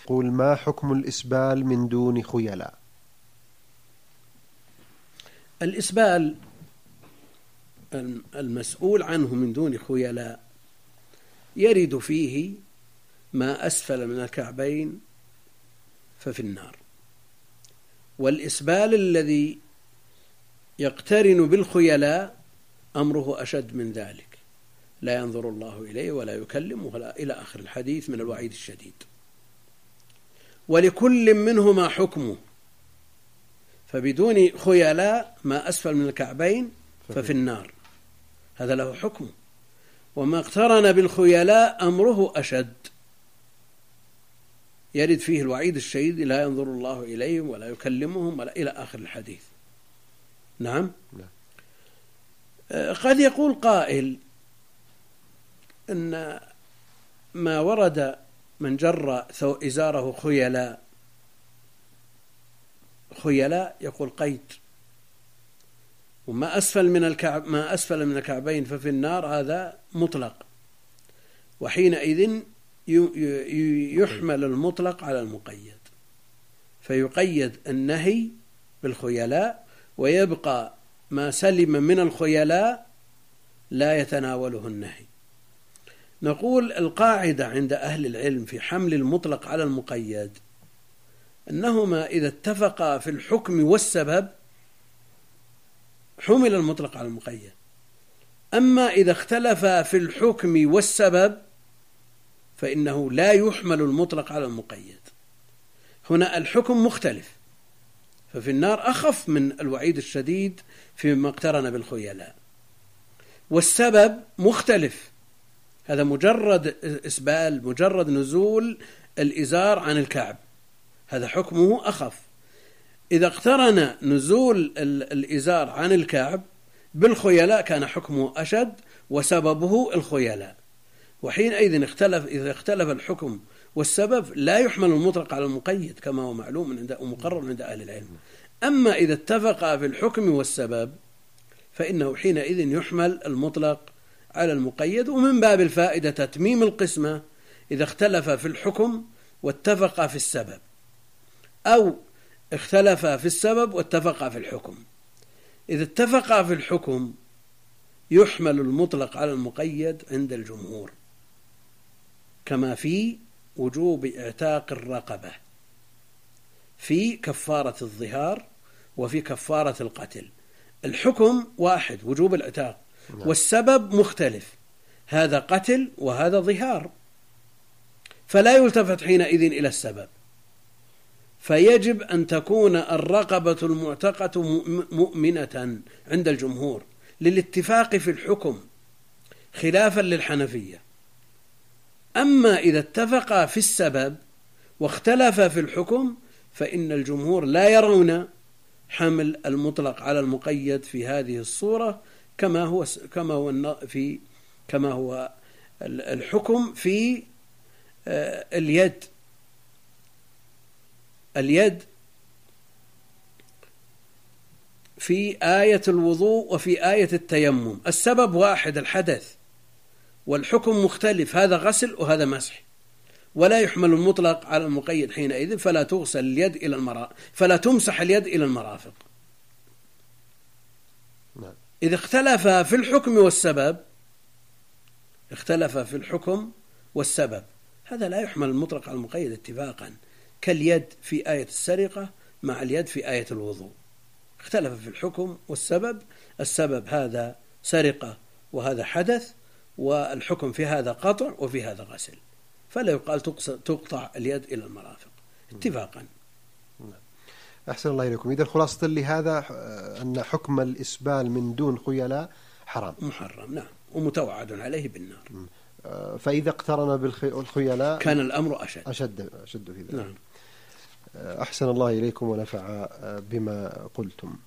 قول: ما حكم الإسبال من دون خيلاء؟ الإسبال المسؤول عنه من دون خيلاء يرد فيه ما أسفل من الكعبين ففي النار، والإسبال الذي يقترن بالخيلاء أمره أشد من ذلك، لا ينظر الله إليه ولا يكلمه ولا إلى آخر الحديث من الوعيد الشديد. ولكل منهما حكمه، فبدون خيلاء ما أسفل من الكعبين ففي النار، هذا له حكمه. وما اقترن بالخيلاء أمره أشد، يرد فيه الوعيد الشديد، لا ينظر الله إليهم ولا يكلمهم ولا إلى آخر الحديث. نعم. قد يقول قائل أن ما ورد من جر إزاره خيلاء يقول قيد، وما أسفل من الكعبين ففي النار هذا مطلق، وحينئذ يحمل المطلق على المقيد، فيقيد النهي بالخيلاء، ويبقى ما سلم من الخيلاء لا يتناوله النهي. نقول القاعدة عند أهل العلم في حمل المطلق على المقيد أنهما إذا اتفقا في الحكم والسبب حمل المطلق على المقيد، أما إذا اختلفا في الحكم والسبب فإنه لا يحمل المطلق على المقيد. هنا الحكم مختلف، ففي النار أخف من الوعيد الشديد فيما اقترن بالخيلاء، والسبب مختلف، هذا مجرد إسبال، مجرد نزول الإزار عن الكعب، هذا حكمه أخف. إذا اقترن نزول الإزار عن الكعب بالخيلاء كان حكمه أشد وسببه الخيلاء، وحينئذ إذا اختلف الحكم والسبب لا يحمل المطلق على المقيد كما هو معلوم ومقرر عند أهل العلم. أما إذا اتفق في الحكم والسبب فإنه حينئذ يحمل المطلق على المقيد. ومن باب الفائدة تتميم القسمة إذا اختلف في الحكم واتفق في السبب، أو اختلف في السبب واتفق في الحكم. إذا اتفق في الحكم يحمل المطلق على المقيد عند الجمهور، كما في وجوب اعتاق الرقبة، في كفارة الظهار وفي كفارة القتل. الحكم واحد وجوب العتاق، والسبب مختلف، هذا قتل وهذا ظهار، فلا يلتفت حينئذ إلى السبب، فيجب أن تكون الرقبة المعتقة مؤمنة عند الجمهور للاتفاق في الحكم خلافا للحنفية. أما إذا اتفق في السبب واختلف في الحكم فإن الجمهور لا يرون حمل المطلق على المقيد في هذه الصورة، كما هو الحكم في اليد في آية الوضوء وفي آية التيمم. السبب واحد الحدث، والحكم مختلف، هذا غسل وهذا مسح، ولا يحمل المطلق على المقيد حينئذ، فلا تغسل اليد إلى المرافق، فلا تمسح اليد إلى المرافق. إذا اختلف في الحكم والسبب، هذا لا يحمل المطلق على المقيد اتفاقا، كاليد في آية السرقة مع اليد في آية الوضوء، اختلف في الحكم والسبب، السبب هذا سرقة وهذا حدث، والحكم في هذا قطع وفي هذا غسل، فلا يقال تقطع اليد إلى المرافق اتفاقا. أحسن الله إليكم. إذا خلاصة لهذا أن حكم الإسبال من دون خيلاء محرم، نعم، ومتوعد عليه بالنار. فإذا اقترن بالخيلاء كان الأمر أشد في ذلك. نعم. أحسن الله إليكم ونفع بما قلتم.